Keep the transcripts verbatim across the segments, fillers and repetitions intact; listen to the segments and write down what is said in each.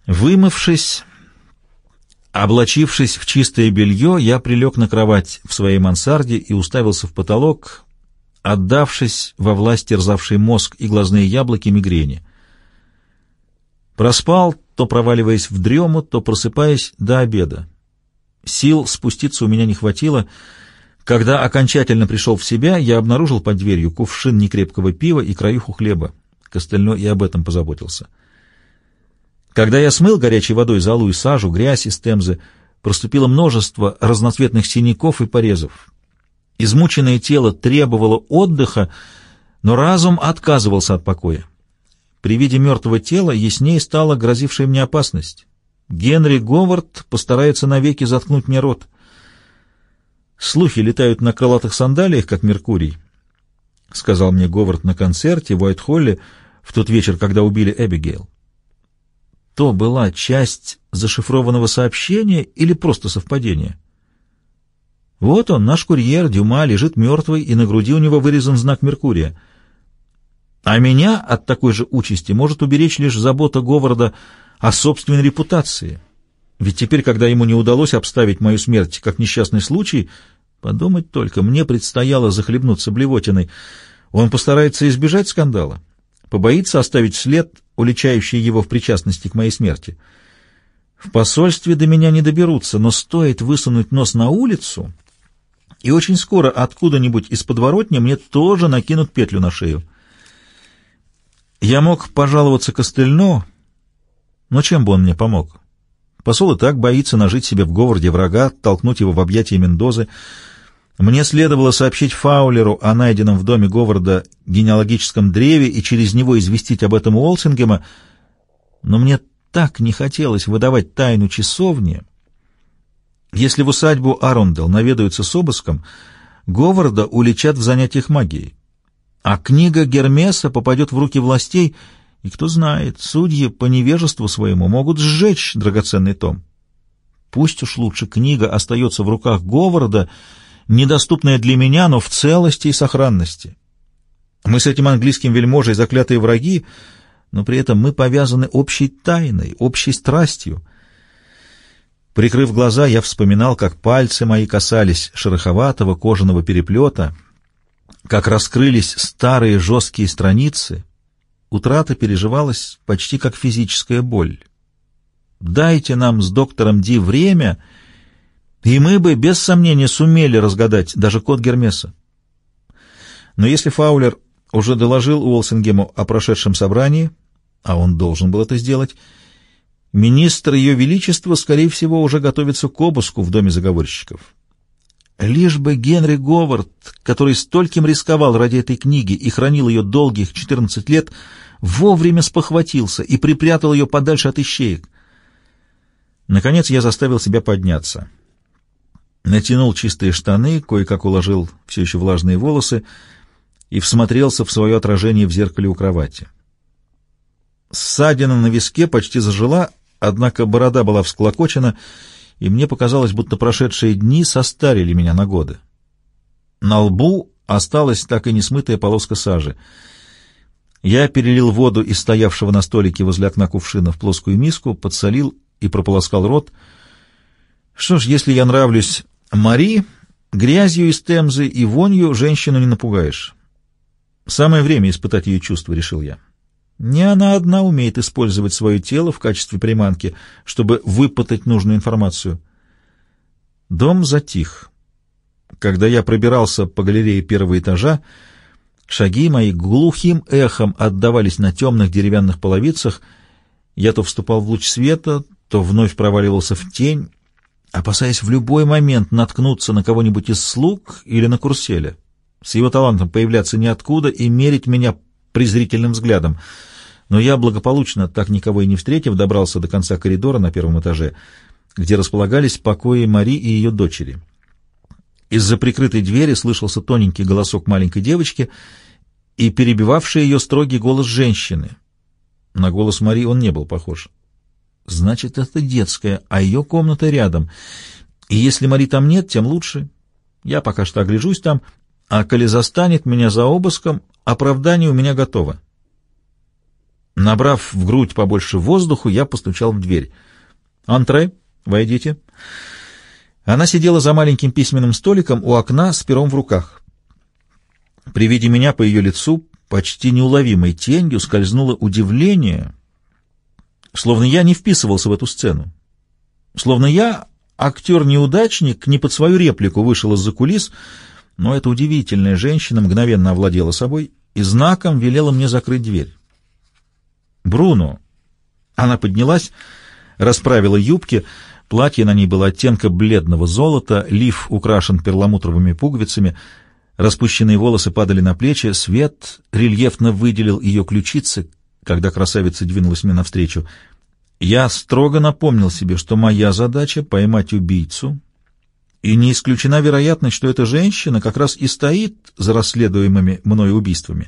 Вымывшись, облачившись в чистое белье, я прилег на кровать в своей мансарде и уставился в потолок, отдавшись во власть терзавшей мозг и глазные яблоки мигрени. Проспал, то проваливаясь в дрему, то просыпаясь до обеда. Сил спуститься у меня не хватило. Когда окончательно пришел в себя, я обнаружил под дверью кувшин некрепкого пива и краюху хлеба. Костыльно и об этом позаботился. Когда я смыл горячей водой золу и сажу, грязь из Темзы, проступило множество разноцветных синяков и порезов. Измученное тело требовало отдыха, но разум отказывался от покоя. При виде мертвого тела яснее стала грозившая мне опасность. Генри Говард постарается навеки заткнуть мне рот. Слухи летают на крылатых сандалиях, как Меркурий, — сказал мне Говард на концерте в Уайт-Холле в тот вечер, когда убили Эбигейл. То была часть зашифрованного сообщения или просто совпадение? Вот он, наш курьер, Дюма, лежит мертвый, и на груди у него вырезан знак Меркурия. А меня от такой же участи может уберечь лишь забота Говарда о собственной репутации. Ведь теперь, когда ему не удалось обставить мою смерть как несчастный случай, подумать только, мне предстояло захлебнуться блевотиной. Он постарается избежать скандала, побоится оставить след, уличающий его в причастности к моей смерти. В посольстве до меня не доберутся, но стоит высунуть нос на улицу, и очень скоро откуда-нибудь из подворотни мне тоже накинут петлю на шею. Я мог пожаловаться Костыльно, но чем бы он мне помог? Посол и так боится нажить себе в Говарде врага, толкнуть его в объятия Мендозы. Мне следовало сообщить Фаулеру о найденном в доме Говарда генеалогическом древе и через него известить об этом Уолсингема, но мне так не хотелось выдавать тайну часовни. Если в усадьбу Арундел наведаются с обыском, Говарда уличат в занятиях магией, а книга Гермеса попадет в руки властей, и, кто знает, судьи по невежеству своему могут сжечь драгоценный том. Пусть уж лучше книга остается в руках Говарда, недоступная для меня, но в целости и сохранности. Мы с этим английским вельможей заклятые враги, но при этом мы повязаны общей тайной, общей страстью. Прикрыв глаза, я вспоминал, как пальцы мои касались шероховатого кожаного переплета, как раскрылись старые жесткие страницы. Утрата переживалась почти как физическая боль. Дайте нам с доктором Ди время, и мы бы без сомнения сумели разгадать даже код Гермеса. Но если Фаулер уже доложил Уолсингему о прошедшем собрании, а он должен был это сделать, министр Ее Величества, скорее всего, уже готовится к обыску в доме заговорщиков. Лишь бы Генри Говард, который стольким рисковал ради этой книги и хранил ее долгих четырнадцать лет, вовремя спохватился и припрятал ее подальше от ищеек. Наконец я заставил себя подняться. Натянул чистые штаны, кое-как уложил все еще влажные волосы и всмотрелся в свое отражение в зеркале у кровати. Ссадина на виске почти зажила, однако борода была всклокочена, и мне показалось, будто прошедшие дни состарили меня на годы. На лбу осталась так и не смытая полоска сажи. Я перелил воду из стоявшего на столике возле окна кувшина в плоскую миску, подсолил и прополоскал рот. Что ж, если я нравлюсь Мари, грязью из Темзы и вонью женщину не напугаешь. Самое время испытать ее чувства, решил я. Не она одна умеет использовать свое тело в качестве приманки, чтобы выпытать нужную информацию. Дом затих. Когда я пробирался по галерее первого этажа, шаги мои глухим эхом отдавались на темных деревянных половицах. Я то вступал в луч света, то вновь проваливался в тень, опасаясь в любой момент наткнуться на кого-нибудь из слуг или на Курселя, с его талантом появляться ниоткуда и мерить меня презрительным взглядом. Но я благополучно, так никого и не встретив, добрался до конца коридора на первом этаже, где располагались покои Мари и ее дочери. Из-за прикрытой двери слышался тоненький голосок маленькой девочки и перебивавший ее строгий голос женщины. На голос Мари он не был похож. Значит, это детская, а ее комната рядом. И если Мари там нет, тем лучше. Я пока что огляжусь там, а коли застанет меня за обыском, оправдание у меня готово. Набрав в грудь побольше воздуху, я постучал в дверь. «Антре, войдите». Она сидела за маленьким письменным столиком у окна с пером в руках. При виде меня по ее лицу почти неуловимой тенью скользнуло удивление, словно я не вписывался в эту сцену. Словно я, актер-неудачник, не под свою реплику вышел из-за кулис, но эта удивительная женщина мгновенно овладела собой и знаком велела мне закрыть дверь. «Бруно!» Она поднялась, расправила юбки, платье на ней было оттенка бледного золота, лиф украшен перламутровыми пуговицами, распущенные волосы падали на плечи, свет рельефно выделил ее ключицы, когда красавица двинулась мне навстречу. Я строго напомнил себе, что моя задача — поймать убийцу, и не исключена вероятность, что эта женщина как раз и стоит за расследуемыми мною убийствами.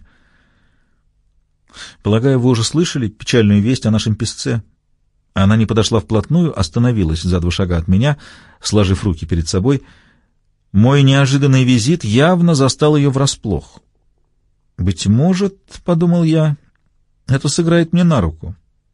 «Полагаю, вы уже слышали печальную весть о нашем песце?» Она не подошла вплотную, остановилась за два шага от меня, сложив руки перед собой. Мой неожиданный визит явно застал ее врасплох. «Быть может, — подумал я, — это сыграет мне на руку».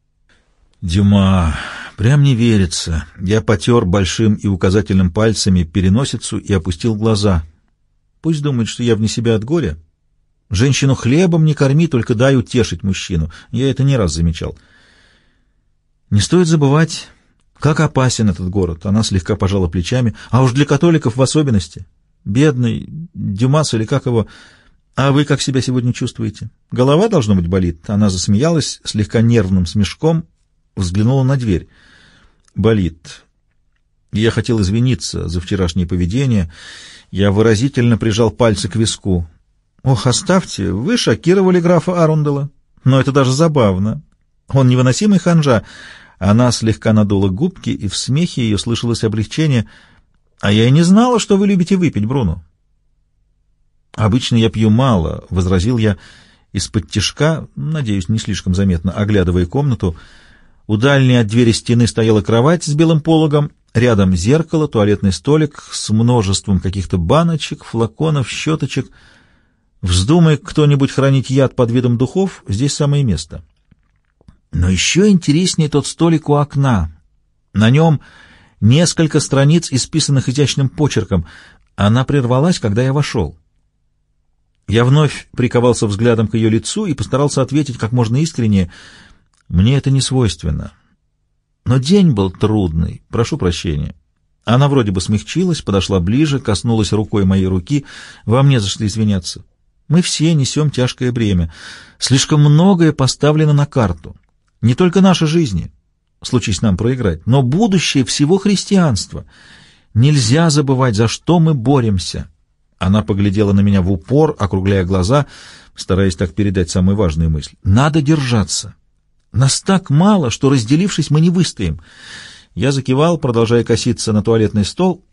«Дюма, прям не верится». Я потер большим и указательным пальцами переносицу и опустил глаза. Пусть думает, что я вне себя от горя. Женщину хлебом не корми, только дай утешить мужчину. Я это не раз замечал. Не стоит забывать, как опасен этот город. Она слегка пожала плечами. А уж для католиков в особенности. Бедный Дюмас или как его... А вы как себя сегодня чувствуете? Голова, должно быть, болит. Она засмеялась слегка нервным смешком, взглянула на дверь. Болит. Я хотел извиниться за вчерашнее поведение. Я выразительно прижал пальцы к виску. «Ох, оставьте, вы шокировали графа Арундела. Но это даже забавно. Он невыносимый ханжа». Она слегка надула губки, и в смехе ее слышалось облегчение. «А я и не знала, что вы любите выпить, Бруно». «Обычно я пью мало», — возразил я из-под тишка, надеюсь, не слишком заметно, оглядывая комнату. У дальней от двери стены стояла кровать с белым пологом, рядом зеркало, туалетный столик с множеством каких-то баночек, флаконов, щеточек. Вздумай кто-нибудь хранить яд под видом духов, здесь самое место. Но еще интереснее тот столик у окна. На нем несколько страниц, исписанных изящным почерком. Она прервалась, когда я вошел. Я вновь приковался взглядом к ее лицу и постарался ответить как можно искреннее. Мне это не свойственно. Но день был трудный, прошу прощения. Она вроде бы смягчилась, подошла ближе, коснулась рукой моей руки. Вам не за что извиняться. Мы все несем тяжкое бремя. Слишком многое поставлено на карту. Не только наши жизни, случись нам проиграть, но будущее всего христианства. Нельзя забывать, за что мы боремся. Она поглядела на меня в упор, округляя глаза, стараясь так передать самую важную мысль. Надо держаться. Нас так мало, что, разделившись, мы не выстоим. Я закивал, продолжая коситься на туалетный стол,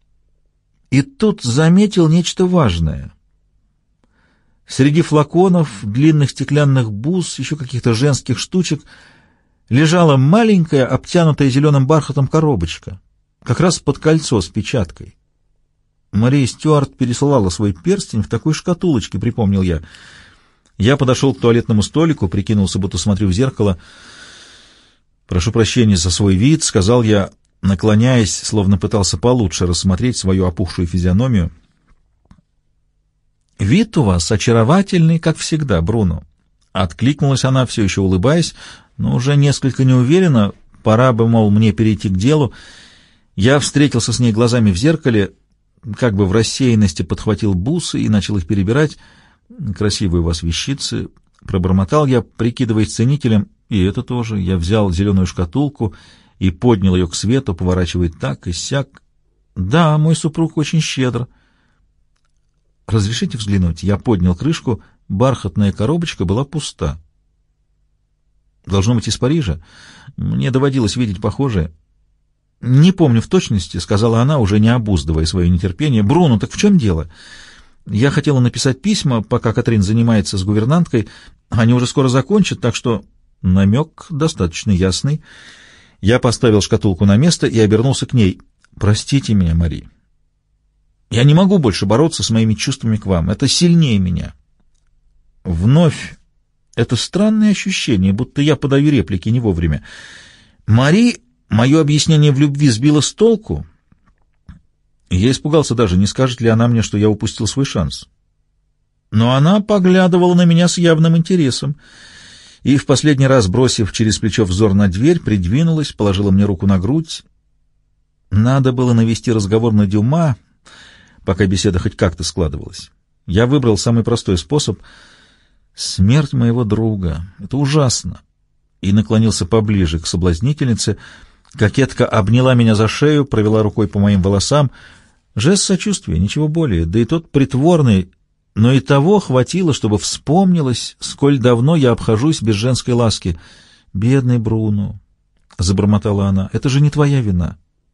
и тут заметил нечто важное. Среди флаконов, длинных стеклянных бус, еще каких-то женских штучек лежала маленькая, обтянутая зеленым бархатом коробочка, как раз под кольцо с печаткой. Мария Стюарт пересылала свой перстень в такой шкатулочке, припомнил я. Я подошел к туалетному столику, прикинулся, будто смотрю в зеркало. «Прошу прощения за свой вид», — сказал я, наклоняясь, словно пытался получше рассмотреть свою опухшую физиономию. «Вид у вас очаровательный, как всегда, Бруно». Откликнулась она, все еще улыбаясь, но уже несколько неуверенно. Пора бы, мол, мне перейти к делу. Я встретился с ней глазами в зеркале, как бы в рассеянности подхватил бусы и начал их перебирать. «Красивые у вас вещицы», — пробормотал я, прикидываясь ценителем, и это тоже. Я взял зеленую шкатулку и поднял ее к свету, поворачивая так и сяк. «Да, мой супруг очень щедр». «Разрешите взглянуть?» Я поднял крышку, бархатная коробочка была пуста. «Должно быть из Парижа. Мне доводилось видеть похожее». «Не помню в точности», — сказала она, уже не обуздывая свое нетерпение. «Бруно, так в чем дело? Я хотела написать письма, пока Катрин занимается с гувернанткой. Они уже скоро закончат, так что...» Намек достаточно ясный. Я поставил шкатулку на место и обернулся к ней. «Простите меня, Мари. Я не могу больше бороться с моими чувствами к вам. Это сильнее меня». Вновь Это странное ощущение, будто я подаю реплики не вовремя. Мари мое объяснение в любви сбило с толку. Я испугался даже, не скажет ли она мне, что я упустил свой шанс. Но она поглядывала на меня с явным интересом и, в последний раз бросив через плечо взор на дверь, придвинулась, положила мне руку на грудь. Надо было навести разговор на Дюма, пока беседа хоть как-то складывалась. Я выбрал самый простой способ — смерть моего друга. Это ужасно. И наклонился поближе к соблазнительнице. Кокетка обняла меня за шею, провела рукой по моим волосам. Жест сочувствия, ничего более, да и тот притворный, но и того хватило, чтобы вспомнилось, сколь давно я обхожусь без женской ласки. «Бедный Бруно», — забормотала она, — «это же не твоя вина».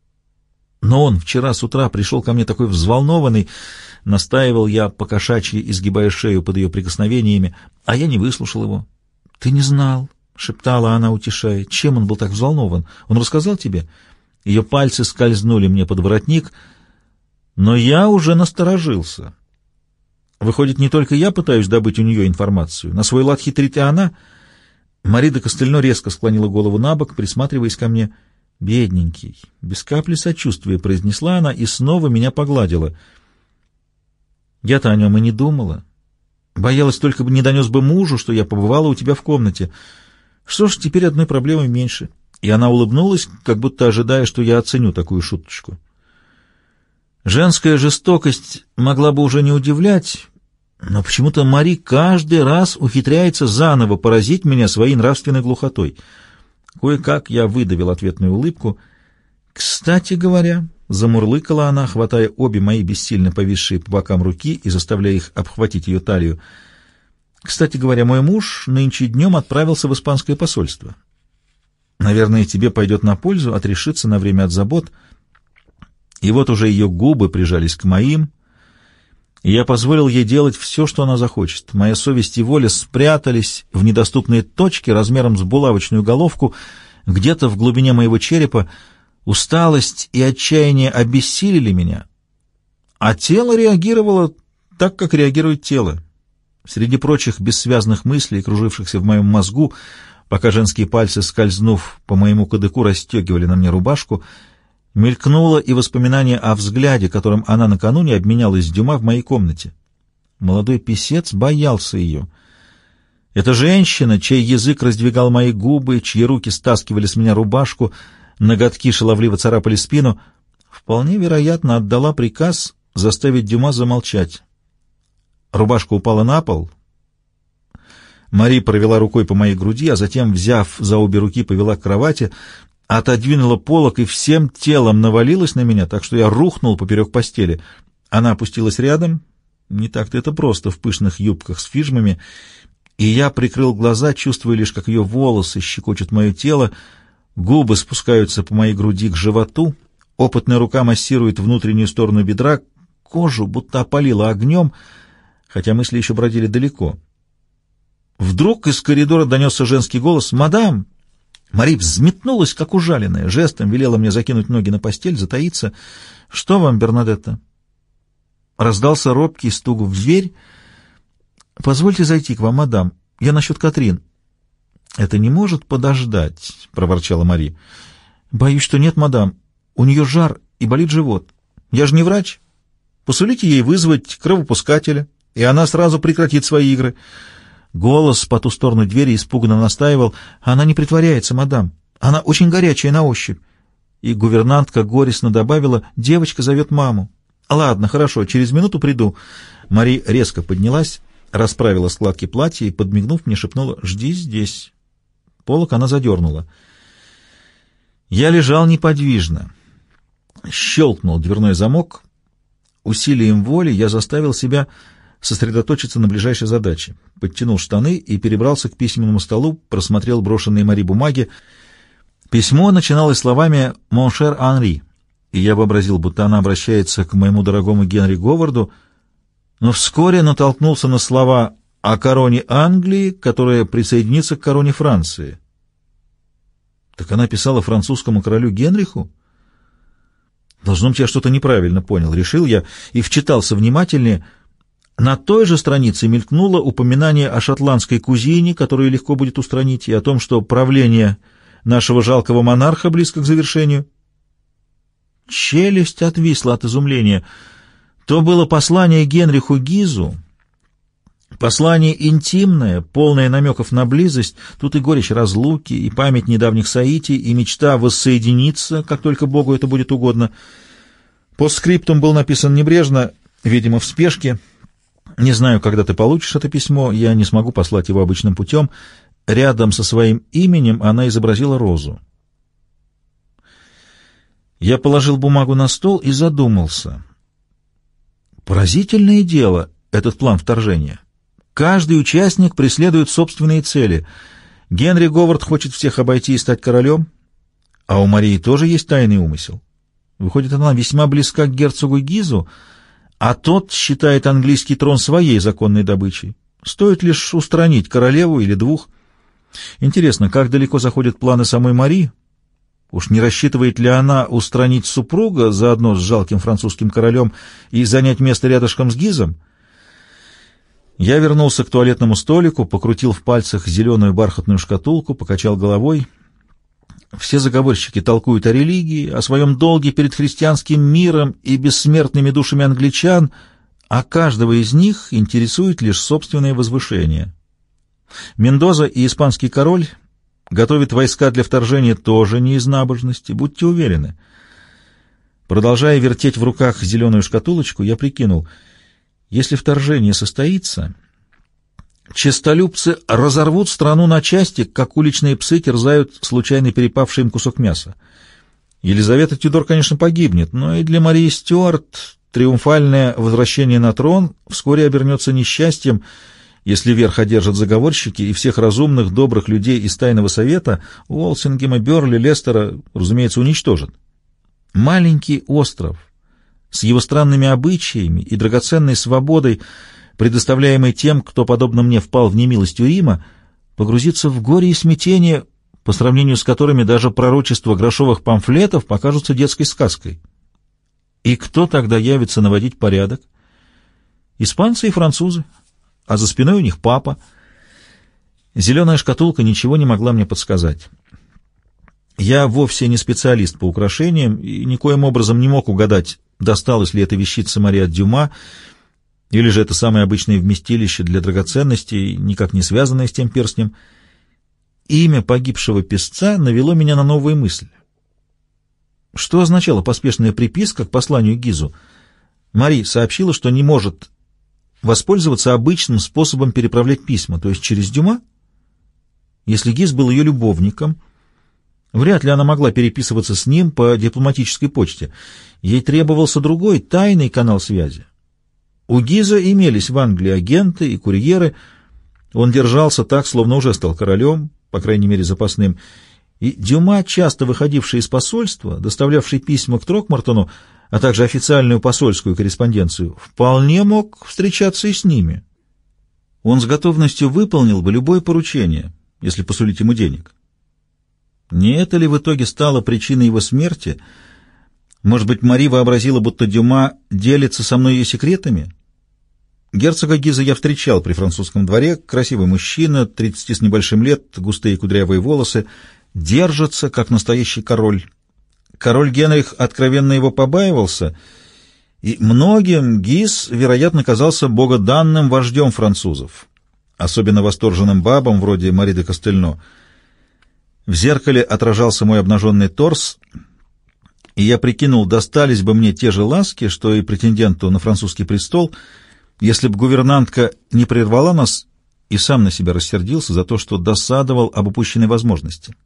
Но он вчера с утра пришел ко мне такой взволнованный, настаивал я, покошачьи изгибая шею под ее прикосновениями, а я не выслушал его. «Ты не знал», — шептала она, утешая, — «чем он был так взволнован? Он рассказал тебе?» Ее пальцы скользнули мне под воротник, но я уже насторожился. Выходит, не только я пытаюсь добыть у нее информацию. На свой лад хитрит и она. Мари де Костельно резко склонила голову на бок, присматриваясь ко мне. «Бедненький», без капли сочувствия произнесла она и снова меня погладила. Я-то о нем и не думала. Боялась, только бы не донес бы мужу, что я побывала у тебя в комнате. Что ж, теперь одной проблемой меньше. И она улыбнулась, как будто ожидая, что я оценю такую шуточку. Женская жестокость могла бы уже не удивлять, но почему-то Мари каждый раз ухитряется заново поразить меня своей нравственной глухотой. Кое-как я выдавил ответную улыбку. «Кстати говоря», — замурлыкала она, хватая обе мои бессильно повисшие по бокам руки и заставляя их обхватить ее талию, «кстати говоря, мой муж нынче днем отправился в испанское посольство. Наверное, тебе пойдет на пользу отрешиться на время от забот». И вот уже ее губы прижались к моим, и я позволил ей делать все, что она захочет. Моя совесть и воля спрятались в недоступные точки размером с булавочную головку, где-то в глубине моего черепа. Усталость и отчаяние обессилили меня, а тело реагировало так, как реагирует тело. Среди прочих бессвязных мыслей, кружившихся в моем мозгу, пока женские пальцы, скользнув по моему кадыку, расстегивали на мне рубашку, мелькнуло и воспоминание о взгляде, которым она накануне обменялась с Дюма в моей комнате. Молодой писец боялся ее. Эта женщина, чей язык раздвигал мои губы, чьи руки стаскивали с меня рубашку, ноготки шаловливо царапали спину, вполне вероятно отдала приказ заставить Дюма замолчать. Рубашка упала на пол. Мари провела рукой по моей груди, а затем, взяв за обе руки, повела к кровати, отодвинула полог и всем телом навалилась на меня, так что я рухнул поперек постели. Она опустилась рядом, не так-то это просто, в пышных юбках с фижмами, и я прикрыл глаза, чувствуя лишь, как ее волосы щекочут мое тело, губы спускаются по моей груди к животу, опытная рука массирует внутреннюю сторону бедра, кожу будто опалила огнем, хотя мысли еще бродили далеко. Вдруг из коридора донесся женский голос: «Мадам!» Мари взметнулась, как ужаленная, жестом велела мне закинуть ноги на постель, затаиться. «Что вам, Бернадетта?» Раздался робкий стук в дверь. «Позвольте зайти к вам, мадам. Я насчет Катрин». «Это не может подождать», — проворчала Мари. «Боюсь, что нет, мадам. У нее жар и болит живот. Я же не врач. Посулите ей вызвать кровопускателя, и она сразу прекратит свои игры». Голос по ту сторону двери испуганно настаивал: «Она не притворяется, мадам. Она очень горячая на ощупь». И гувернантка горестно добавила: «Девочка зовет маму». «Ладно, хорошо, через минуту приду». Мари резко поднялась, расправила складки платья и, подмигнув мне, шепнула: «Жди здесь». Полок она задернула. Я лежал неподвижно. Щелкнул дверной замок. Усилием воли я заставил себя сосредоточиться на ближайшей задаче. Подтянул штаны и перебрался к письменному столу, просмотрел брошенные Мари бумаги. Письмо начиналось словами «Mon cher Henri», и я вообразил, будто она обращается к моему дорогому Генри Говарду, но вскоре натолкнулся на слова о короне Англии, которая присоединится к короне Франции. Так она писала французскому королю Генриху? Должно быть, я что-то неправильно понял, решил я, и вчитался внимательнее. На той же странице мелькнуло упоминание о шотландской кузине, которую легко будет устранить, и о том, что правление нашего жалкого монарха близко к завершению. Челюсть отвисла от изумления. То было послание Генриху Гизу, послание интимное, полное намеков на близость, тут и горечь разлуки, и память недавних соитий, и мечта воссоединиться, как только Богу это будет угодно. Постскриптум был написан небрежно, видимо, в спешке. Не знаю, когда ты получишь это письмо, я не смогу послать его обычным путем. Рядом со своим именем она изобразила розу. Я положил бумагу на стол и задумался. Поразительное дело этот план вторжения. Каждый участник преследует собственные цели. Генри Говард хочет всех обойти и стать королем, а у Марии тоже есть тайный умысел. Выходит, она весьма близка к герцогу Гизу, а тот считает английский трон своей законной добычей. Стоит лишь устранить королеву или двух. Интересно, как далеко заходят планы самой Марии? Уж не рассчитывает ли она устранить супруга заодно с жалким французским королем и занять место рядышком с Гизом? Я вернулся к туалетному столику, покрутил в пальцах зеленую бархатную шкатулку, покачал головой. Все заговорщики толкуют о религии, о своем долге перед христианским миром и бессмертными душами англичан, а каждого из них интересует лишь собственное возвышение. Мендоза и испанский король готовят войска для вторжения тоже не из набожности, будьте уверены. Продолжая вертеть в руках зеленую шкатулочку, я прикинул, если вторжение состоится, честолюбцы разорвут страну на части, как уличные псы терзают случайно перепавший им кусок мяса. Елизавета Тюдор, конечно, погибнет, но и для Марии Стюарт триумфальное возвращение на трон вскоре обернется несчастьем, если верх одержат заговорщики и всех разумных, добрых людей из Тайного Совета Уолсингема, Бёрли, Лестера, разумеется, уничтожат. Маленький остров с его странными обычаями и драгоценной свободой, предоставляемой тем, кто, подобно мне, впал в немилость у Рима, погрузится в горе и смятение, по сравнению с которыми даже пророчества грошовых памфлетов покажутся детской сказкой. И кто тогда явится наводить порядок? Испанцы и французы, а за спиной у них папа. Зеленая шкатулка ничего не могла мне подсказать. Я вовсе не специалист по украшениям и никоим образом не мог угадать, досталась ли эта вещица Марии от Дюма, или же это самое обычное вместилище для драгоценностей, никак не связанное с тем перстнем. Имя погибшего песца навело меня на новую мысль. Что означала поспешная приписка к посланию Гизу? Мари сообщила, что не может воспользоваться обычным способом переправлять письма, то есть через Дюма. Если Гиз был ее любовником, вряд ли она могла переписываться с ним по дипломатической почте. Ей требовался другой, тайный канал связи. У Гиза имелись в Англии агенты и курьеры. Он держался так, словно уже стал королем, по крайней мере запасным. И Дюма, часто выходивший из посольства, доставлявший письма к Трокмартону, а также официальную посольскую корреспонденцию, вполне мог встречаться и с ними. Он с готовностью выполнил бы любое поручение, если посулить ему денег. Не это ли в итоге стало причиной его смерти? Может быть, Мари вообразила, будто Дюма делится со мной ее секретами? Герцога Гиза я встречал при французском дворе. Красивый мужчина, тридцати с небольшим лет, густые кудрявые волосы, держится, как настоящий король. Король Генрих откровенно его побаивался, и многим Гиз, вероятно, казался богоданным вождем французов, особенно восторженным бабам вроде Мари де Кастельно. В зеркале отражался мой обнаженный торс, и я прикинул, достались бы мне те же ласки, что и претенденту на французский престол, если бы гувернантка не прервала нас и сам на себя рассердился за то, что досадовал об упущенной возможности.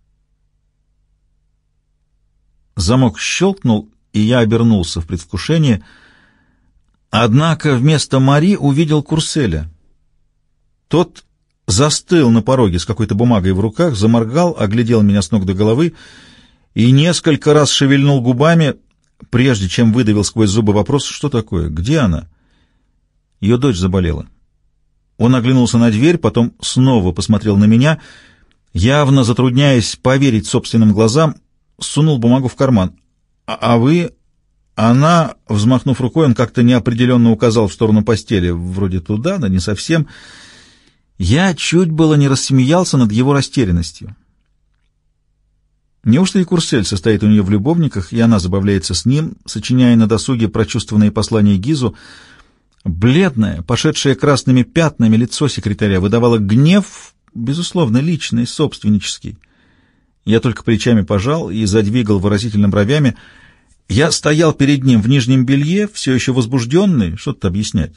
Замок щелкнул, и я обернулся в предвкушении, однако вместо Мари увидел Курселя. Тот застыл на пороге с какой-то бумагой в руках, заморгал, оглядел меня с ног до головы и несколько раз шевельнул губами, прежде чем выдавил сквозь зубы вопрос: что такое, где она? Ее дочь заболела. Он оглянулся на дверь, потом снова посмотрел на меня, явно затрудняясь поверить собственным глазам, сунул бумагу в карман. «А, а вы...» Она, взмахнув рукой, он как-то неопределенно указал в сторону постели. Вроде туда, да не совсем. Я чуть было не рассмеялся над его растерянностью. Неужто и Курсель состоит у нее в любовниках, и она забавляется с ним, сочиняя на досуге прочувствованные послания Гизу? Бледное, пошедшее красными пятнами лицо секретаря выдавало гнев, безусловно, личный, собственнический. Я только плечами пожал и задвигал выразительно бровями. Я стоял перед ним в нижнем белье, все еще возбужденный, что-то объяснять.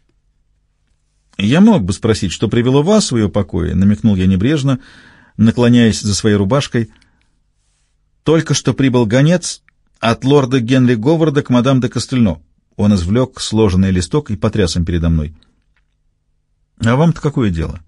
«Я мог бы спросить, что привело вас в ее покое», — намекнул я небрежно, наклоняясь за своей рубашкой. «Только что прибыл гонец от лорда Генри Говарда к мадам де Кастельно». Он извлек сложенный листок и потряс им передо мной. «А вам-то какое дело?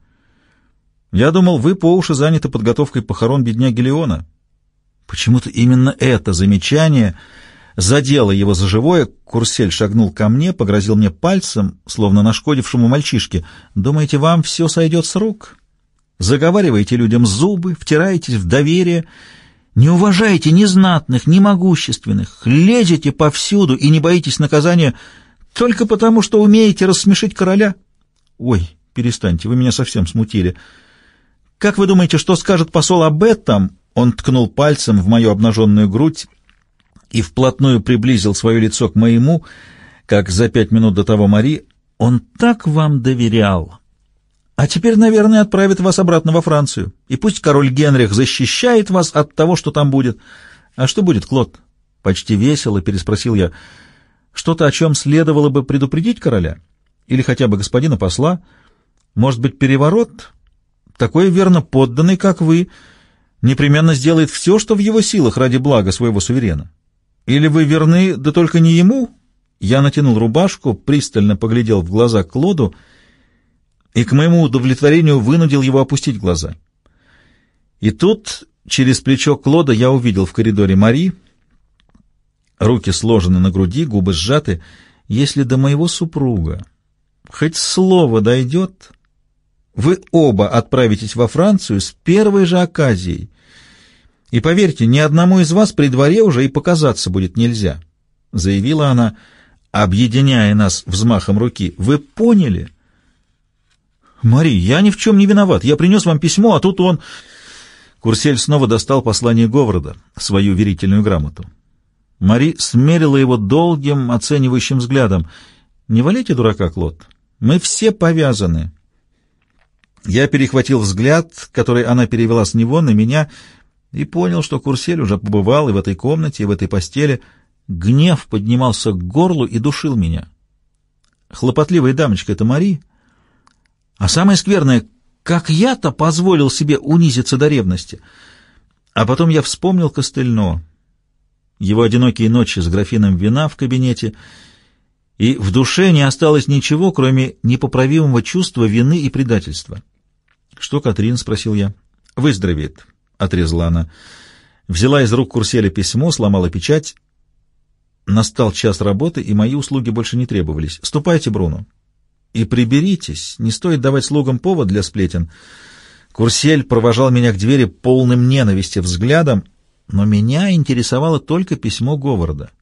Я думал, вы по уши заняты подготовкой похорон бедняги Леона». Почему-то именно это замечание задело его за живое. Курсель шагнул ко мне, погрозил мне пальцем, словно нашкодившему мальчишке. «Думаете, вам все сойдет с рук? Заговариваете людям зубы, втираетесь в доверие, не уважаете ни знатных, ни могущественных, лезете повсюду и не боитесь наказания только потому, что умеете рассмешить короля? Ой, перестаньте, вы меня совсем смутили. Как вы думаете, что скажет посол об этом?» Он ткнул пальцем в мою обнаженную грудь и вплотную приблизил свое лицо к моему, как за пять минут до того Мари. «Он так вам доверял. А теперь, наверное, отправит вас обратно во Францию. И пусть король Генрих защищает вас от того, что там будет». «А что будет, Клод?» — почти весело переспросил я. «Что-то, о чем следовало бы предупредить короля? Или хотя бы господина посла? Может быть, переворот? Такой верно подданный, как вы, непременно сделает все, что в его силах ради блага своего суверена. Или вы верны, да только не ему?» Я натянул рубашку, пристально поглядел в глаза Клоду и к моему удовлетворению вынудил его опустить глаза. И тут через плечо Клода я увидел в коридоре Мари, руки сложены на груди, губы сжаты. «Если до моего супруга хоть слово дойдет, вы оба отправитесь во Францию с первой же оказией. И поверьте, ни одному из вас при дворе уже и показаться будет нельзя», — заявила она, объединяя нас взмахом руки. «Вы поняли?» «Мари, я ни в чем не виноват. Я принес вам письмо, а тут он...» Курсель снова достал послание Говарда, свою верительную грамоту. Мари смерила его долгим, оценивающим взглядом. «Не валяйте дурака, Клод. Мы все повязаны». Я перехватил взгляд, который она перевела с него на меня, и понял, что Курсель уже побывал и в этой комнате, и в этой постели. Гнев поднимался к горлу и душил меня. Хлопотливая дамочка — это Мари. А самое скверное, как я-то позволил себе унизиться до ревности. А потом я вспомнил Кастельно, его одинокие ночи с графином вина в кабинете, и в душе не осталось ничего, кроме непоправимого чувства вины и предательства. «Что, Катрин?» — спросил я. «Выздоровеет», — отрезала она. Взяла из рук Курселя письмо, сломала печать. Настал час работы, и мои услуги больше не требовались. «Ступайте, Бруно, и приберитесь, не стоит давать слугам повод для сплетен». Курсель провожал меня к двери полным ненависти взглядом, но меня интересовало только письмо Говарда.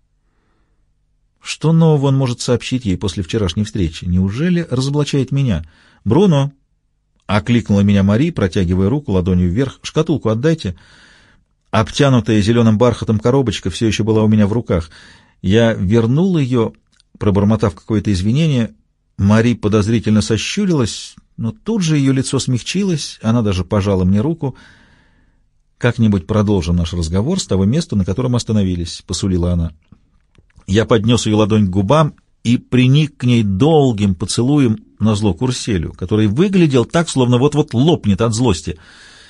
Что нового он может сообщить ей после вчерашней встречи? Неужели разоблачает меня? «Бруно!» — окликнула меня Мари, протягивая руку ладонью вверх. «Шкатулку отдайте». Обтянутая зеленым бархатом коробочка все еще была у меня в руках. Я вернул ее, пробормотав какое-то извинение. Мари подозрительно сощурилась, но тут же ее лицо смягчилось, она даже пожала мне руку. «Как-нибудь продолжим наш разговор с того места, на котором остановились», — посулила она. Я поднес ее ладонь к губам и приник к ней долгим поцелуем назло Курселю, который выглядел так, словно вот-вот лопнет от злости.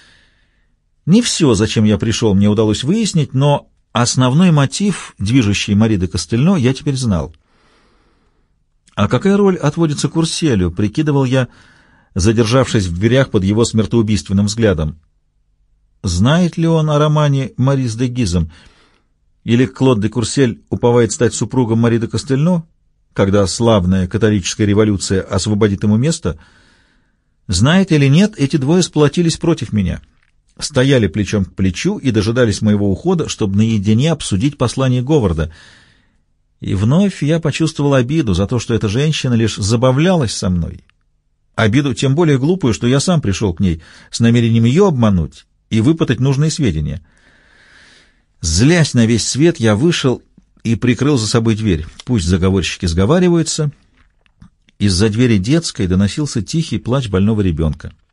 Не все, зачем я пришел, мне удалось выяснить, но основной мотив, движущий Мари де Кастельно, я теперь знал. А какая роль отводится Курселю, прикидывал я, задержавшись в дверях под его смертоубийственным взглядом. Знает ли он о романе Мари с де Гизом? Или Клод де Курсель уповает стать супругом Мари де Кастельно, когда славная католическая революция освободит ему место? Знает или нет, эти двое сплотились против меня, стояли плечом к плечу и дожидались моего ухода, чтобы наедине обсудить послание Говарда. И вновь я почувствовал обиду за то, что эта женщина лишь забавлялась со мной. Обиду тем более глупую, что я сам пришел к ней с намерением ее обмануть и выпытать нужные сведения. Злясь на весь свет, я вышел и прикрыл за собой дверь. Пусть заговорщики сговариваются. Из-за двери детской доносился тихий плач больного ребенка.